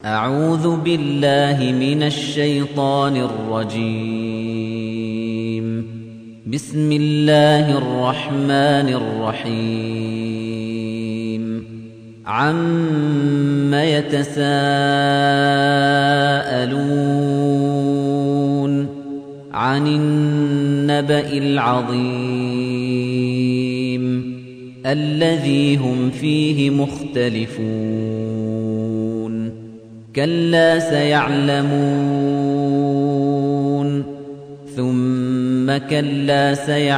أعوذ بالله من الشيطان الرجيم. بسم الله الرحمن الرحيم. عَمَّ يتساءلون عن النبأ العظيم الذي هم فيه مختلفون كلا سيعلمون ثم كلا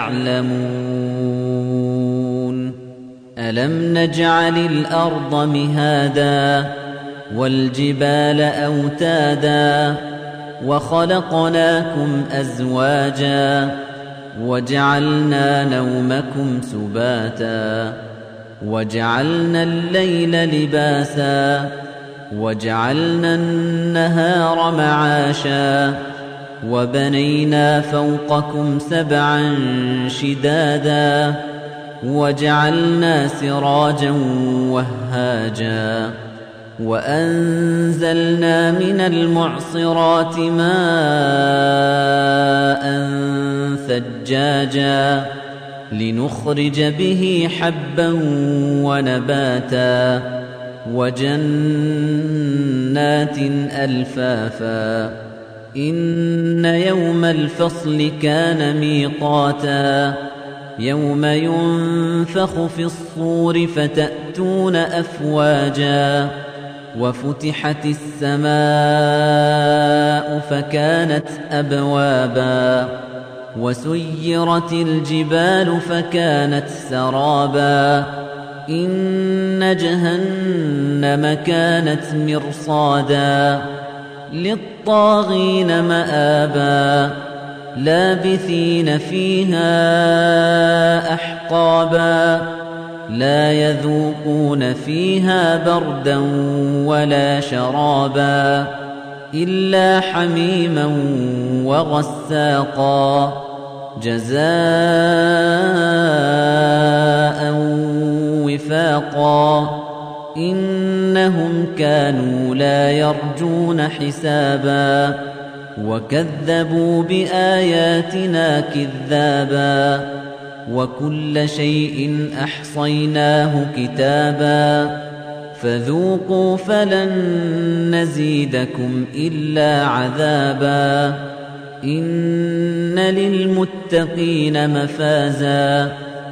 سيعلمون ألم نجعل الأرض مهادا والجبال أوتادا وخلقناكم أزواجا وجعلنا نومكم سباتا وجعلنا الليل لباسا وجعلنا النهار معاشا وبنينا فوقكم سبعا شدادا وجعلنا سراجا وهاجا وأنزلنا من المعصرات ماء ثجاجا لنخرج به حبا ونباتا وجنات ألفافا إن يوم الفصل كان ميقاتا يوم ينفخ في الصور فتأتون أفواجا وفتحت السماء فكانت أبوابا وسيرت الجبال فكانت سرابا إن جهنم كانت مرصادا للطاغين مآبا لابثين فيها أحقابا لا يذوقون فيها بردا ولا شرابا إلا حميما وغساقا جزاء وفاقا إنهم كانوا لا يرجون حسابا وكذبوا بآياتنا كذابا وكل شيء أحصيناه كتابا فذوقوا فلن نزيدكم إلا عذابا إن للمتقين مفازا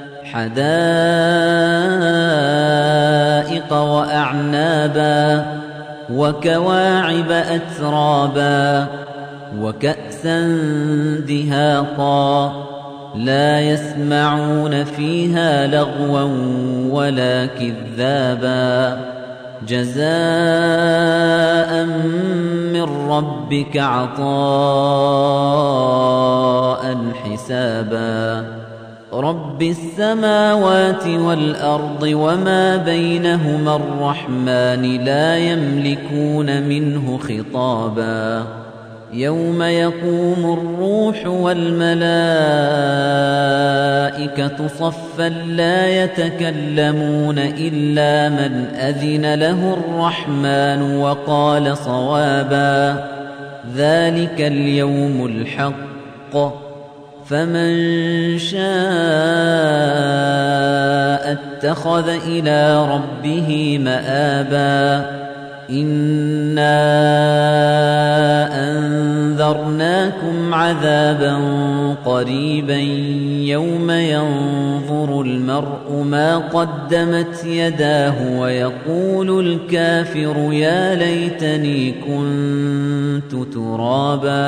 حدائق وأعنابا وكواعب أترابا وكأسا دهاقا لا يسمعون فيها لغوا ولا كذابا جزاء من ربك عطاء حسابا رب السماوات والأرض وما بينهما الرحمن لا يملكون منه خطابا يوم يقوم الروح والملائكة صفا لا يتكلمون إلا من أذن له الرحمن وقال صوابا ذلك اليوم الحق فمن شاء اتخذ إلى ربه مآبا إنا أنذرناكم عذابا قريبا يوم ينظر المرء ما قدمت يداه ويقول الكافر يا ليتني كنت ترابا.